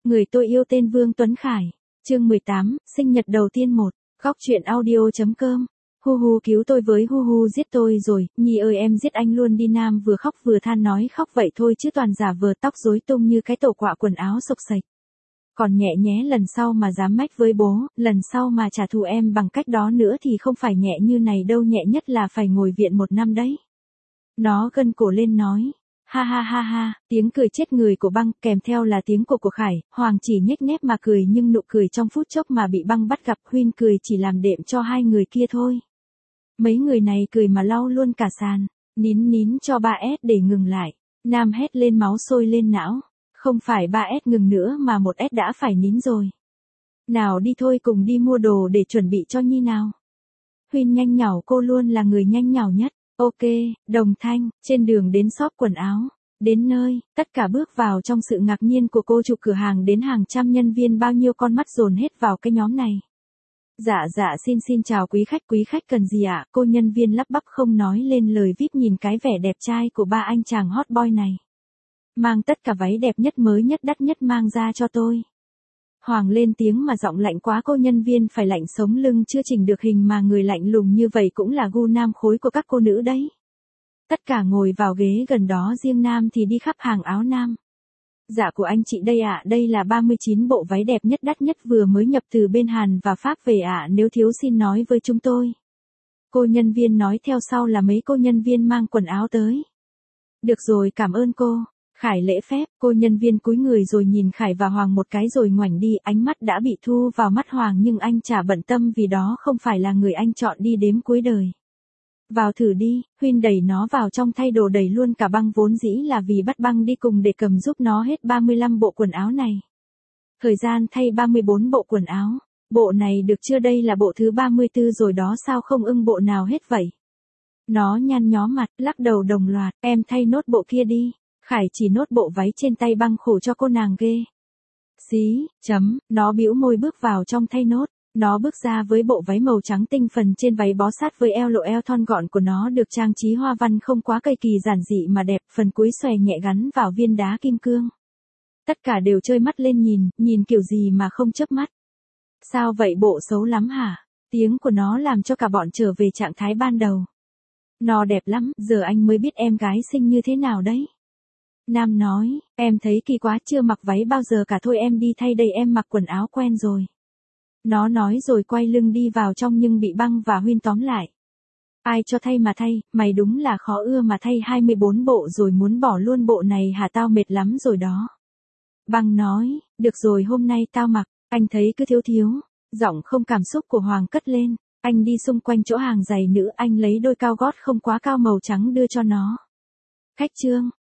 Người tôi yêu tên Vương Tuấn Khải. Chương 18, sinh nhật đầu tiên 1. Góc truyện audio.com. Hu hu cứu tôi với, hu hu giết tôi rồi, Nhi ơi em giết anh luôn đi. Nam vừa khóc vừa than, nói khóc vậy thôi chứ toàn giả vờ, tóc rối tung như cái tổ quạ, quần áo xộc xệch. Còn nhẹ nhé, lần sau mà dám mách với bố, lần sau mà trả thù em bằng cách đó nữa thì không phải nhẹ như này đâu, nhẹ nhất là phải ngồi viện 1 năm đấy. Nó gân cổ lên nói. Ha ha ha ha, tiếng cười chết người của Băng, kèm theo là tiếng của Khải. Hoàng chỉ nhếch mép mà cười, nhưng nụ cười trong phút chốc mà bị Băng bắt gặp. Huyên cười chỉ làm đệm cho hai người kia thôi. Mấy người này cười mà lau luôn cả sàn. Nín nín cho 3S để ngừng lại. Nam hét lên, máu sôi lên não. Không phải 3S ngừng nữa mà 1S đã phải nín rồi. Nào đi thôi, cùng đi mua đồ để chuẩn bị cho Nhi nào. Huyên nhanh nhảu, cô luôn là người nhanh nhảu nhất. Ok, đồng thanh. Trên đường đến shop quần áo. Đến nơi, tất cả bước vào trong sự ngạc nhiên của cô chủ cửa hàng đến hàng trăm nhân viên, bao nhiêu con mắt dồn hết vào cái nhóm này. Dạ xin chào quý khách cần gì ạ? Cô nhân viên lắp bắp không nói lên lời, vip nhìn cái vẻ đẹp trai của ba anh chàng hot boy này. Mang tất cả váy đẹp nhất, mới nhất, đắt nhất mang ra cho tôi. Hoàng lên tiếng mà giọng lạnh quá, cô nhân viên phải lạnh sống lưng, chưa chỉnh được hình mà người lạnh lùng như vậy cũng là gu nam khối của các cô nữ đấy. Tất cả ngồi vào ghế gần đó, riêng Nam thì đi khắp hàng áo nam. Dạ của anh chị đây ạ, đây là 39 bộ váy đẹp nhất, đắt nhất, vừa mới nhập từ bên Hàn và Pháp về ạ, nếu thiếu xin nói với chúng tôi. Cô nhân viên nói, theo sau là mấy cô nhân viên mang quần áo tới. Được rồi, cảm ơn cô. Khải lễ phép, cô nhân viên cúi người rồi nhìn Khải và Hoàng một cái rồi ngoảnh đi, ánh mắt đã bị thu vào mắt Hoàng nhưng anh chả bận tâm vì đó không phải là người anh chọn đi đếm cuối đời. Vào thử đi, Huyên đẩy nó vào trong, thay đồ đầy luôn cả Băng, vốn dĩ là vì bắt Băng đi cùng để cầm giúp nó hết 35 bộ quần áo này. Thời gian thay 34 bộ quần áo. Bộ này được chưa, đây là bộ thứ 34 rồi đó, sao không ưng bộ nào hết vậy? Nó nhăn nhó mặt, lắc đầu đồng loạt, em thay nốt bộ kia đi. Khải chỉ nốt bộ váy trên tay Băng, khổ cho cô nàng ghê. Nó bĩu môi bước vào trong thay nốt. Nó bước ra với bộ váy màu trắng tinh, phần trên váy bó sát với eo, lộ eo thon gọn của nó được trang trí hoa văn không quá cây kỳ, giản dị mà đẹp, phần cuối xòe nhẹ gắn vào viên đá kim cương. Tất cả đều trơi mắt lên nhìn kiểu gì mà không chớp mắt. Sao vậy, bộ xấu lắm hả? Tiếng của nó làm cho cả bọn trở về trạng thái ban đầu. Nó đẹp lắm, giờ anh mới biết em gái xinh như thế nào đấy. Nam nói, em thấy kỳ quá, chưa mặc váy bao giờ cả, thôi em đi thay đây, em mặc quần áo quen rồi. Nó nói rồi quay lưng đi vào trong nhưng bị Băng và Huyên tóm lại. Ai cho thay mà thay, mày đúng là khó ưa mà thay 24 bộ rồi muốn bỏ luôn bộ này hả, tao mệt lắm rồi đó. Băng nói, được rồi hôm nay tao mặc, anh thấy cứ thiếu. Giọng không cảm xúc của Hoàng cất lên, anh đi xung quanh chỗ hàng giày nữ, anh lấy đôi cao gót không quá cao màu trắng đưa cho nó. Khách Trương,